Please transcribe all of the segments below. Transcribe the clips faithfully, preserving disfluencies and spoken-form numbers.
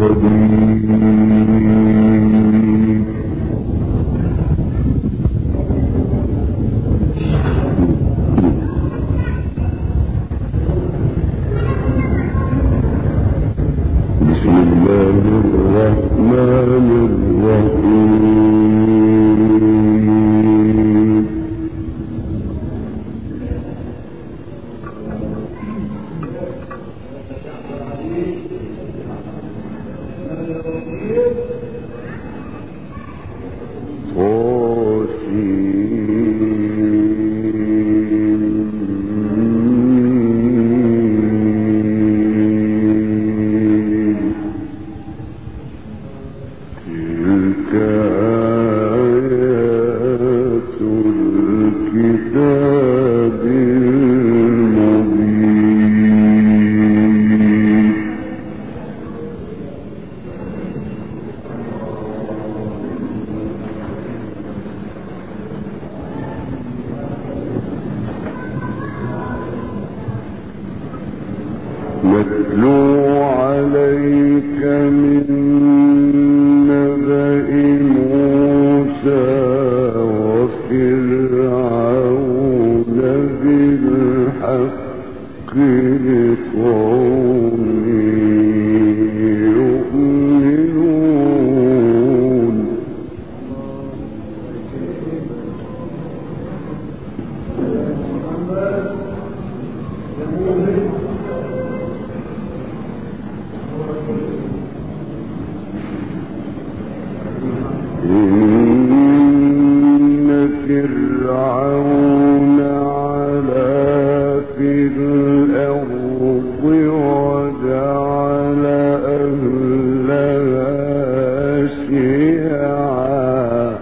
نتلو عليك من نبأ موسى وفرعون بالحق لقوم يؤمنون. إن فرعون علا في الأرض وجعل أهلها شيعا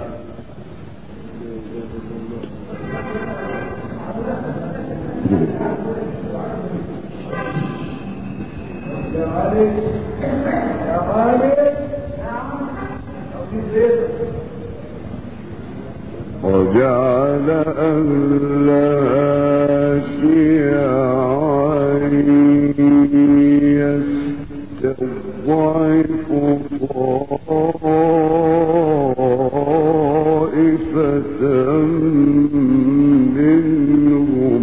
وجعل أهلها شيعا يستضعف طائفة منهم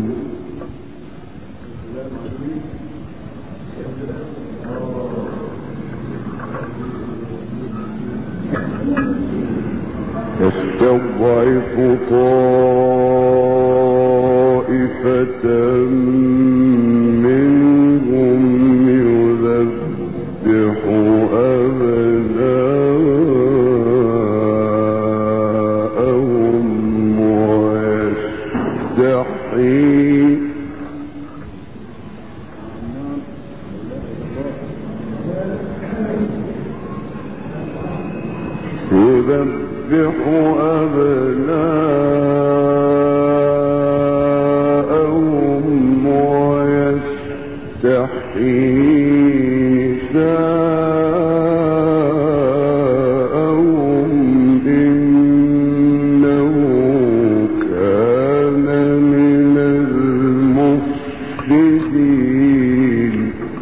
يستضعف طائفة منهم يذبح أبناءهم ويستحيي يذبح أبناءهم ويستحيي نساءهم إنه كان من المفسدين.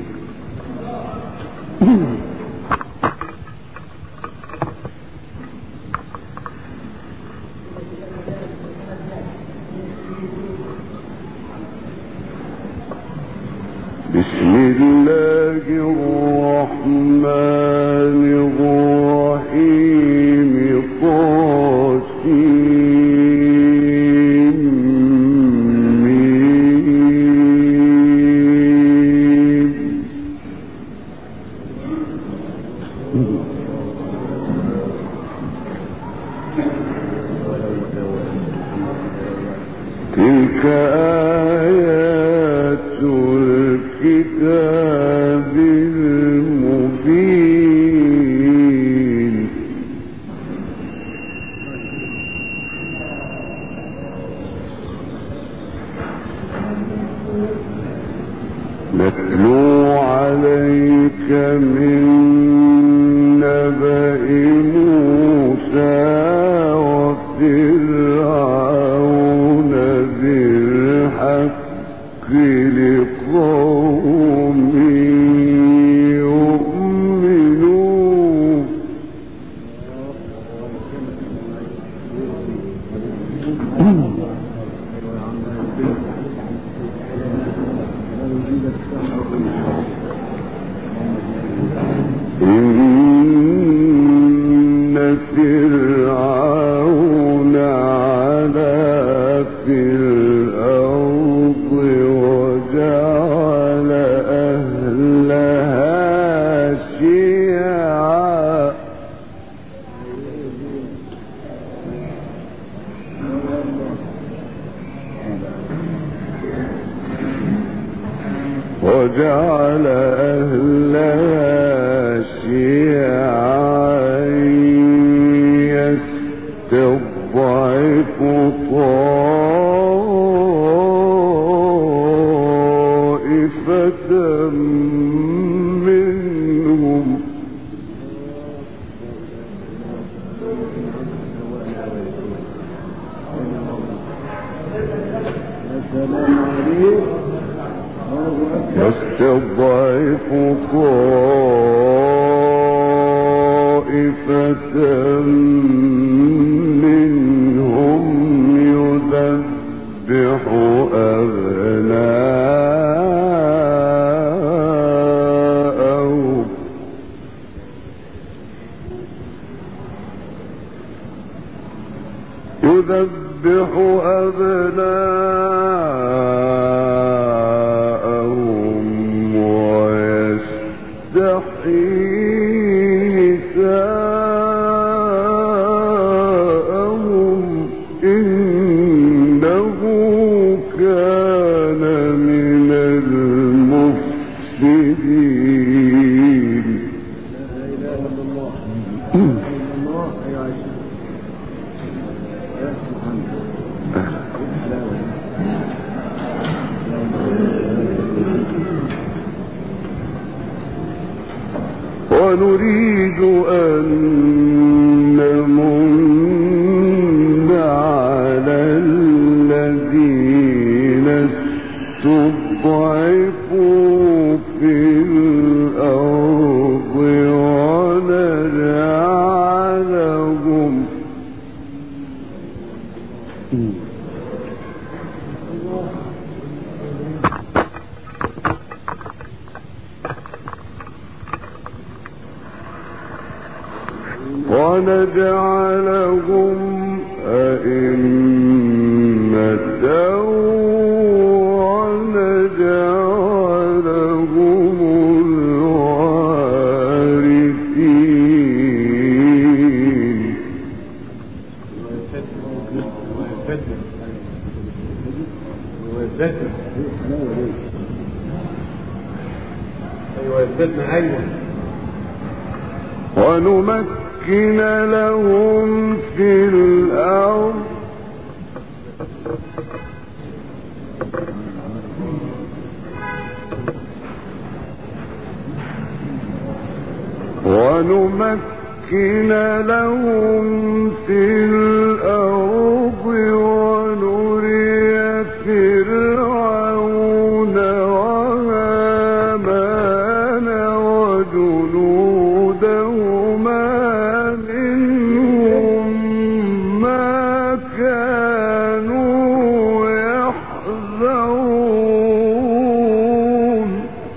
بسم الله الرحمن الرحيم. طاسين ميم. تلك آيات الكتاب المبين. نتلو عليك من نبأ موسى وفرعون بالحق لقوم يؤمنون. إن فرعون علا في الأرض وجعل أهلها شيعا يستضعف طائفة منهم يذبح أبناءهم ويستحيي نساءهم إنه كان من المفسدين. بسم الله الرحمن الرحيم. طاسين. تلك آيات الكتاب المبين. نتلو عليك من وجعل أهلها شيعا يستضعف طائفة منهم يستضعف طائفة منهم يذبح أبناءهم يذبح أبناءهم ويستحيي نساءهم إنه كان من المفسدين. لا إله إلا الله. الله يعيش. ونريد أن نمن على الذين استضعفوا في الأرض ونجعلهم ونجعلهم أئمة ونجعلهم الوارثين. ونمكن لهم في الأرض ونمكن لهم في الأرض ونري فرعون وهامان وجنودهما منهم ما كانوا يحذرون.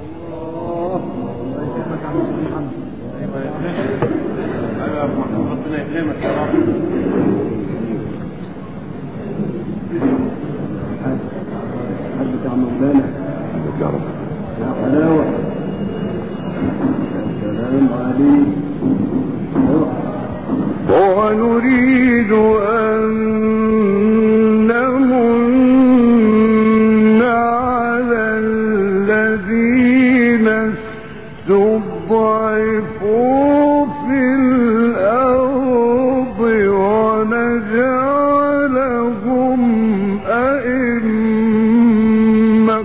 يا حلاوة. السلام عليكم. ونريد أن نمن على الذين استضعفوا في الأرض ونجعلهم أئمة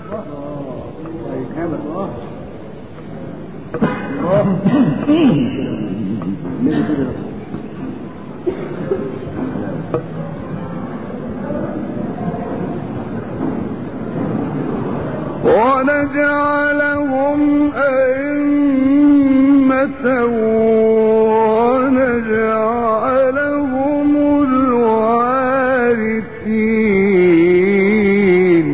ونجعلهم أئمة ونجعلهم الوارثين.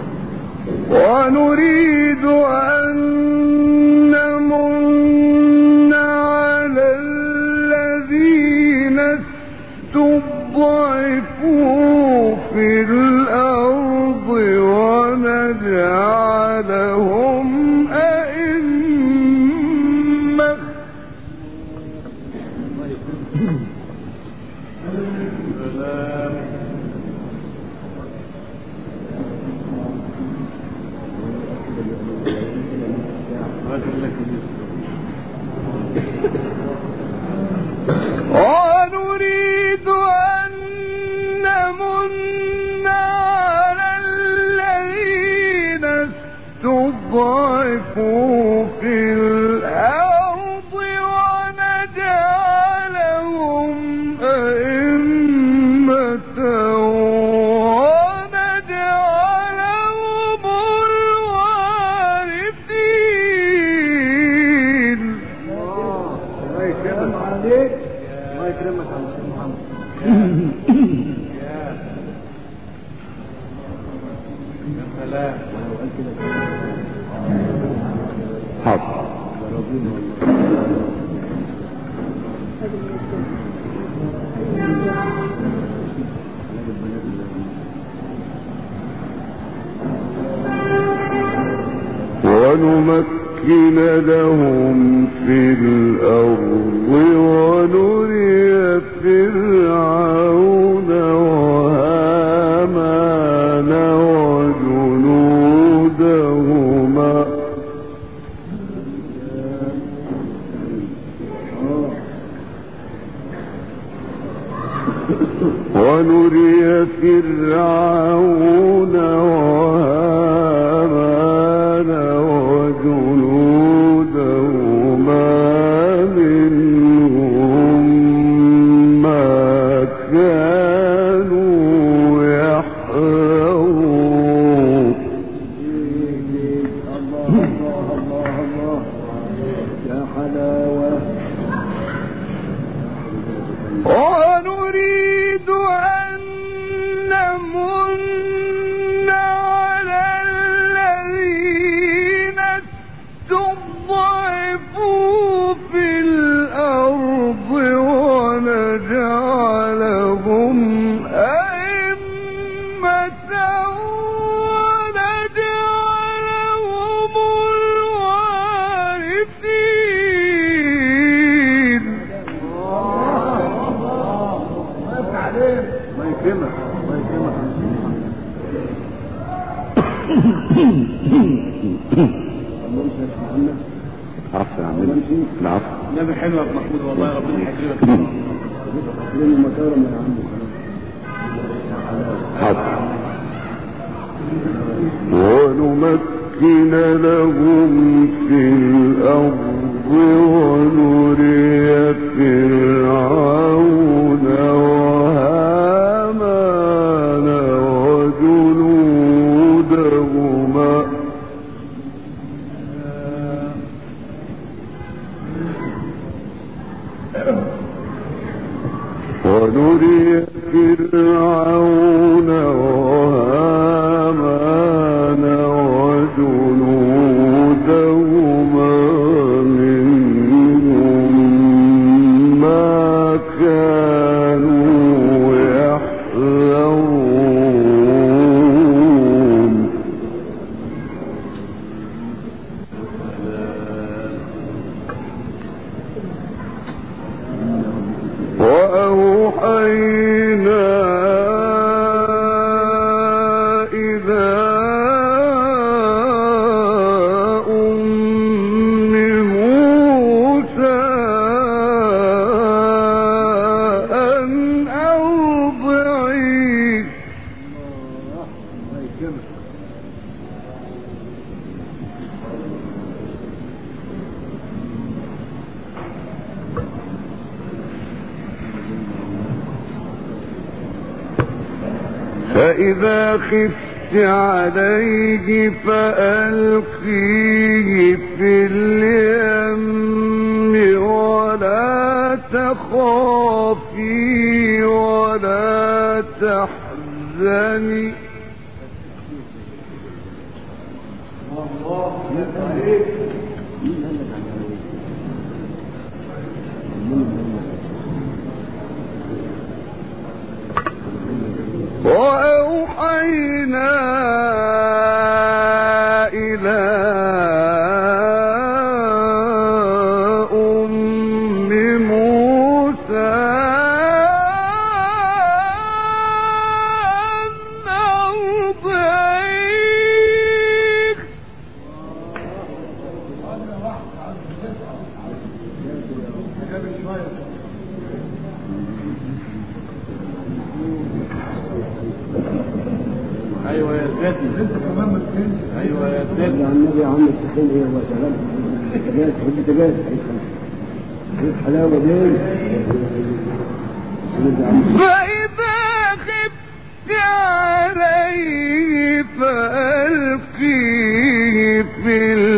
ونريد أن نمن ونريد أن نمن على الذين استضعفوا في الأرض ونجعلهم أئمة ونجعلهم الوارثين. الله يكرمك عليك، الله يكرمك على محمد. يا سلام. حاضر. ونمكن لهم في الأرض ونري فرعون وهامان وجنودهما ونري فرعون وهامان وجنودهما منهم ما كانوا يحذرون. الله الله الله الله يا حلاوة. ونريد أن نمن على الذين استضعفوا في الأرض ونجعلهم أئمة ونجعلهم الوارثين. الله يكرمك، الله يكرمك. عفو يا عمي. العفو. نبي حلو يا محمود والله، ربنا يكرمك. لنا مكرم يا عم. حاضر. ونمكن لهم في الأرض ونري فرعون وهامان وجنودهما ونري فرعون وهامان وجنودهما منهم ما كانوا يحذرون. وأوحينا إلى أم موسى أن أرضعيه. فإذا خفت عليه فألقيه في اليم ولا تخافي ولا تحزني. وأوحينا إلى أم موسى أن أرضعيه. انت كمان ما تكنش. ايوه يا سيدي على النبي يا عم السخين ايه هو شغال تجاز تحب تجاز ايه الحلاوه دي. فإذا خفت عليه فألقيه في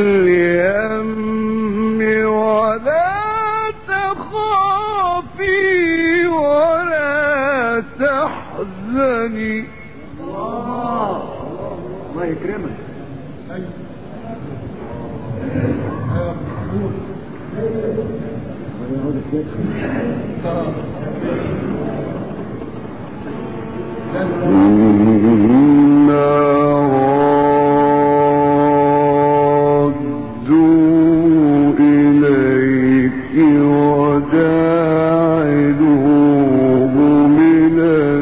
اليم ولا تخافي ولا تحزني. الله الله يكرمك. إنا رادوا إليك وجاعلوه من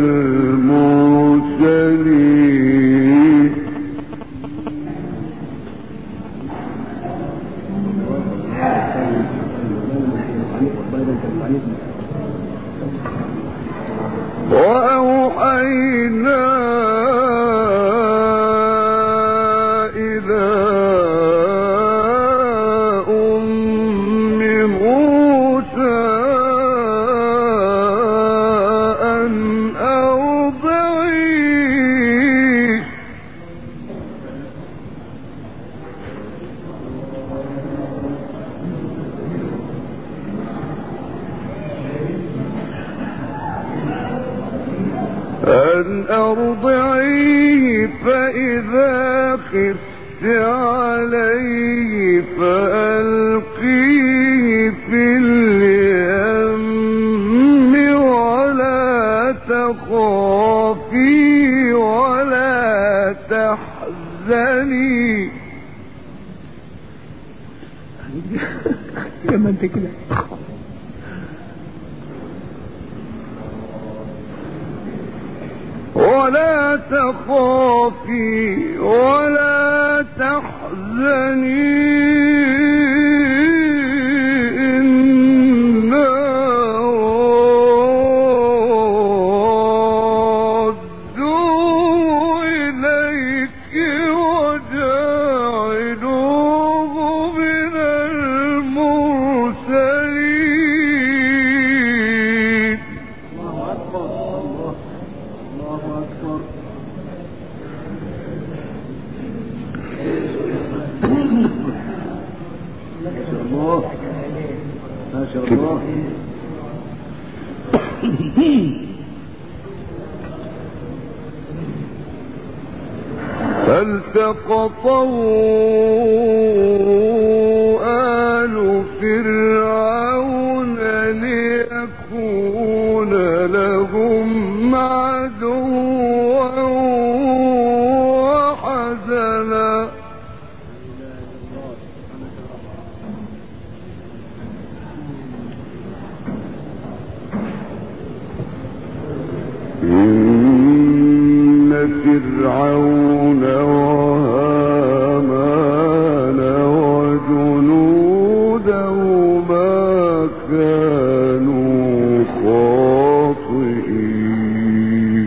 المرسلين. وأوحينا إلى أم موسى أن أرضعيه أن أرضعيه فإذا خفت عليه فألقيه في اليم ولا تخافي ولا تحزني. لما انت كده ولا تخافي ولا تحزني إنا رادوه إليك وجاعلوه من المرسلين. الله اكبر. الله الله اكبر. الله ما شاء الله. فالتقطه آل فرعون ليكون لهم عدوا وحزنا. إن فرعون وهامان وجنودهما كانوا خاطئين.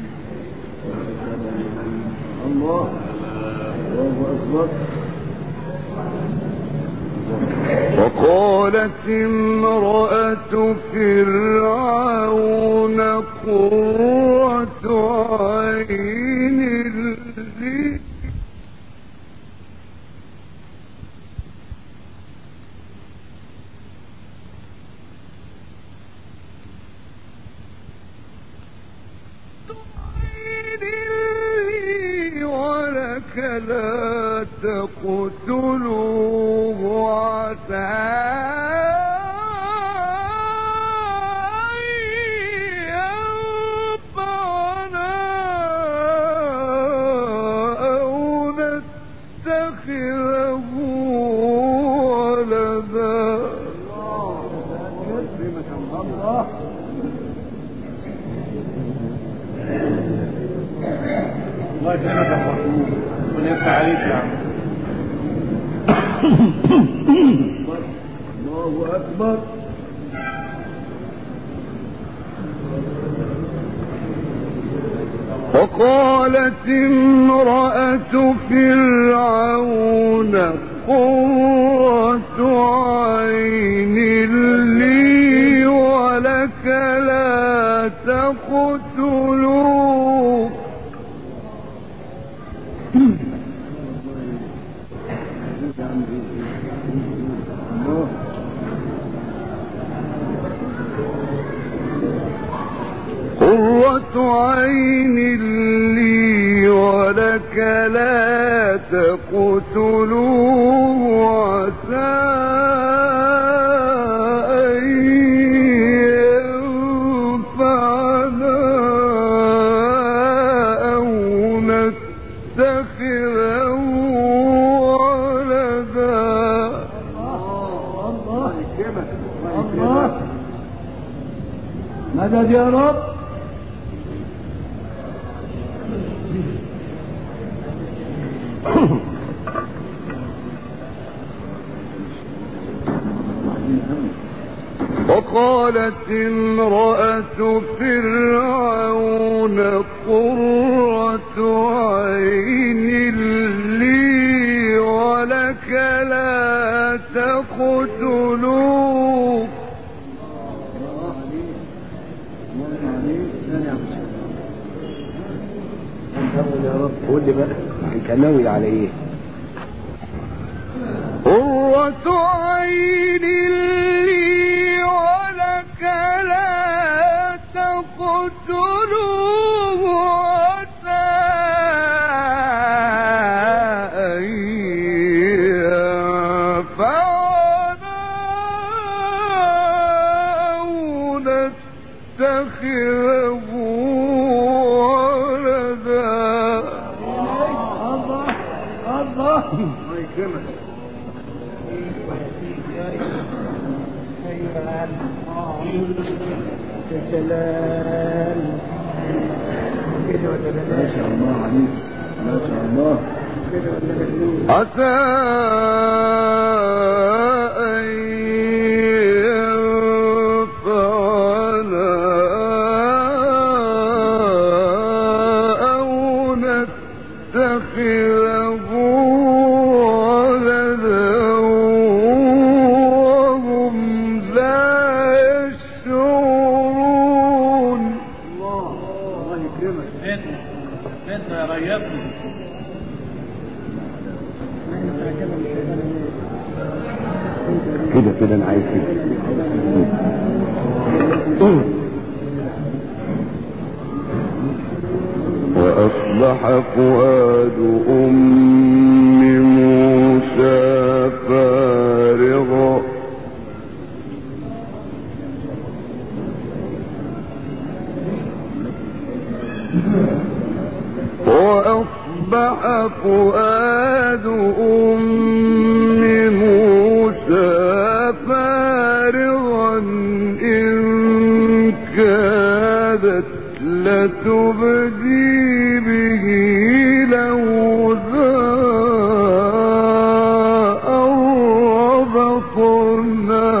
الله الله اكبر. وقالت امرأة فرعون قرة عين لي ولك لا تقتلوه عسى أن ينفعنا أو نتخذه ولدا. الله الله يسلمك يا محمود. ربنا يفتح عليك يا عم. الله اكبر. وقالت امرأة فرعون قرة عين لي ولك لا تقتلوه قرة عين لي ولك لا تقتلوه عسى أن ينفعنا أو نتخذه ولدا. الله يكرمك الله مدد يا رب. وقالت امرأة فرعون قرة عين لي ولك لا تقتلوه قول لي بقى انت ناوي على ايه؟ قرة عين لي ولك لا تقتلوه عسى أن ينفعنا أو نتخذه ولدا. الله الله الله يكرمك. يا سلام ما شاء الله عليك ما شاء الله. عسى أن ينفعنا أو نتخذه ولدا وهم لا يشعرون. الله الله يكرمك. انت يا ريتني كده كده انا عايز كده. وأصبح فؤاد أم موسى فارغا وأصبح فؤاد أم موسى فارغا إن كادت لتبدي به لولا أن ربطنا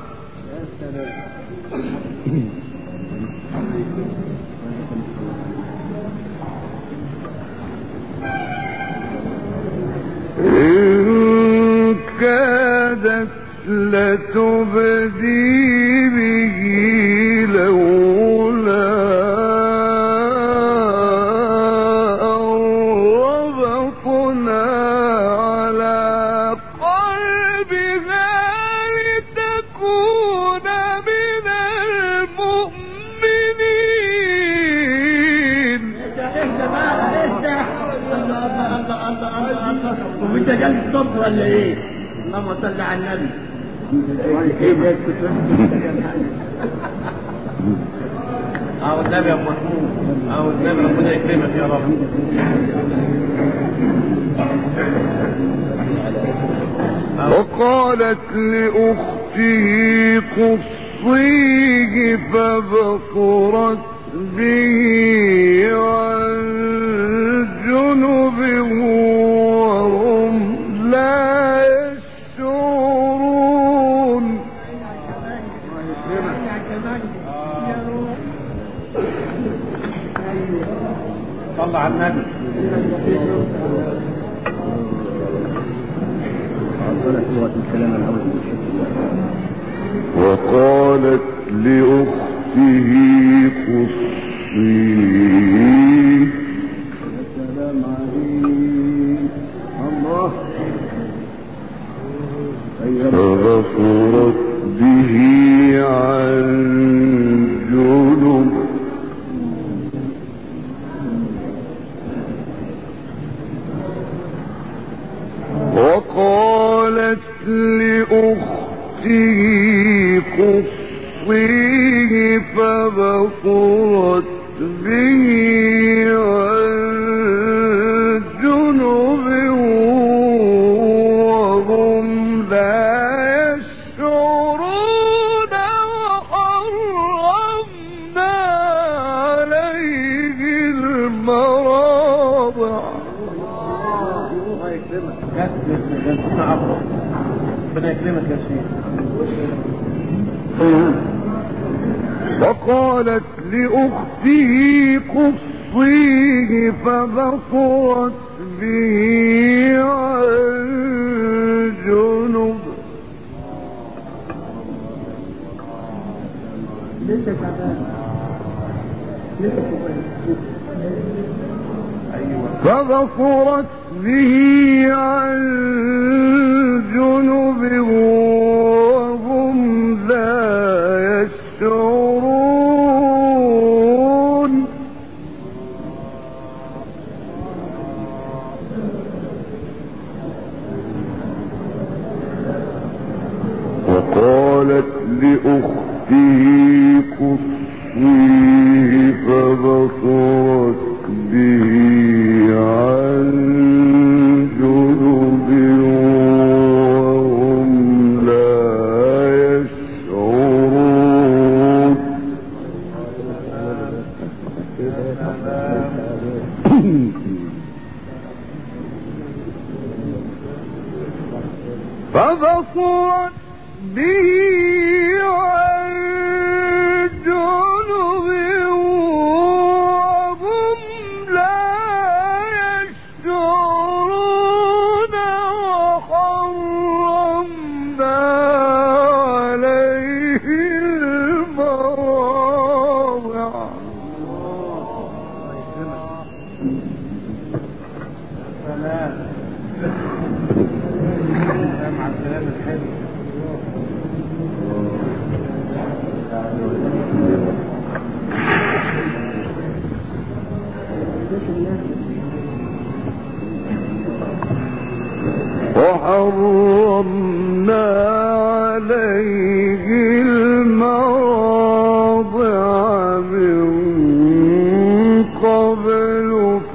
إن كادت لتبدي به لولا أن ربطنا على قلبها لتكون من المؤمنين. اهدى بقى اهدى. الله الله الله الله الله. وانت جالس صبر ولا ايه؟ اللهم صل على النبي. أو النبي يا أبو محمود أو النبي ربنا يكرمك يا رب. وقالت لأخته قصيه فبصرت به عن جنب وهم لا يشعرون. صلى على النبي. وقالت لأخته قصيه السلام عليك الله. فبصرت به عن جنب وقالت لأخته قصيه فبصرت به عن جنب وهم لا يشعرون وحرمنا عليه المراضع. الله يكرمك يا ربنا يكرمك يا سيدي. وقالت لأخته قصيه فبصرت به عن جنب فبصرت به عن جنب وهم لا يشعرون. وقالت لأخته قصيه فبصرت به عن جنب وهم لا يشعرون. فبصرت به عن جنب وهم لا يشعرون وحرمنا عليه المراضع. مع الكلام الحلو. وحرمنا عليه المراضع من قبل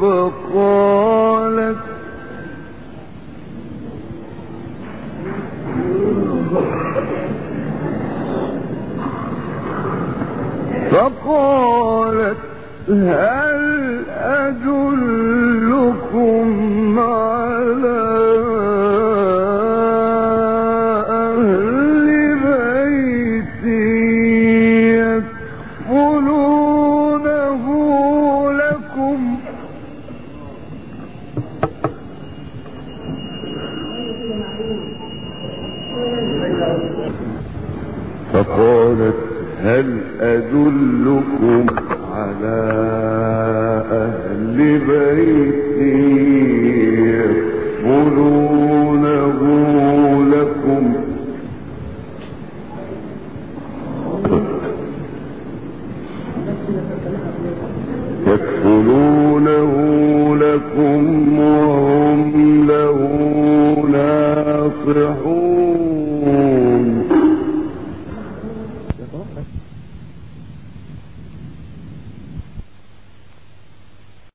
فقالت فقالت هل أدلكم على أهل بيت يكفلونه لكم فقالت هل أدلكم على أهل بيت يكفلونه لكم يكفلونه لكم وهم له ناصحون.